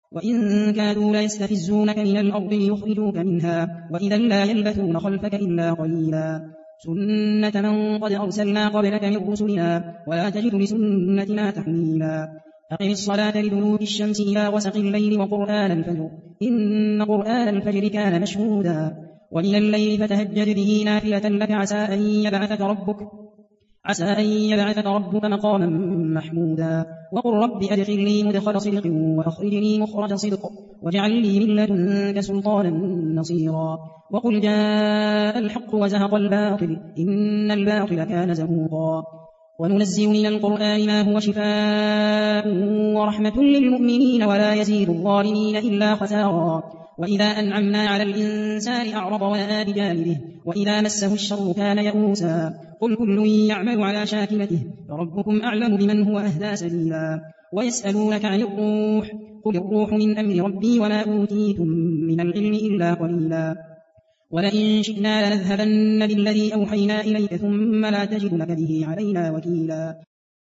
وإن كادوا ليستفزونك من الأرض ليخرجوك منها وإذا لا يلبثون خلفك إلا قليلا سنة من قد أرسلنا قبلك من رسلنا ولا تجد لسنتنا تحويلا أقم الصلاة لدلوك الشمس إلى غسق الليل وقرآن الفجر إن قرآن الفجر كان مشهودا ومن الليل فتهجد به نافلة لك عسى أن يبعثك ربك مقاما محمودا وقل رب أدخلني مدخل صدق وأخرجني مخرج صدق واجعل لي من لدنك سلطانا نصيرا وقل جاء الحق وزهق الباطل إن الباطل كان زهوقا وننزل من القرآن ما هو شفاء ورحمة للمؤمنين ولا يزيد الظالمين إلا خسارا وإذا أنعمنا على الإنسان أعرض ونأى بجانبه وإذا مسه الشر كان يئوسا قل كل يعمل على شاكلته فربكم أعلم بمن هو أهدى سبيلا ويسألونك عن الروح قل الروح من أمر ربي وما أوتيتم من العلم إلا قليلا ولئن شئنا لنذهبن بالذي أوحينا إليك ثم لا تجد لك به علينا وكيلا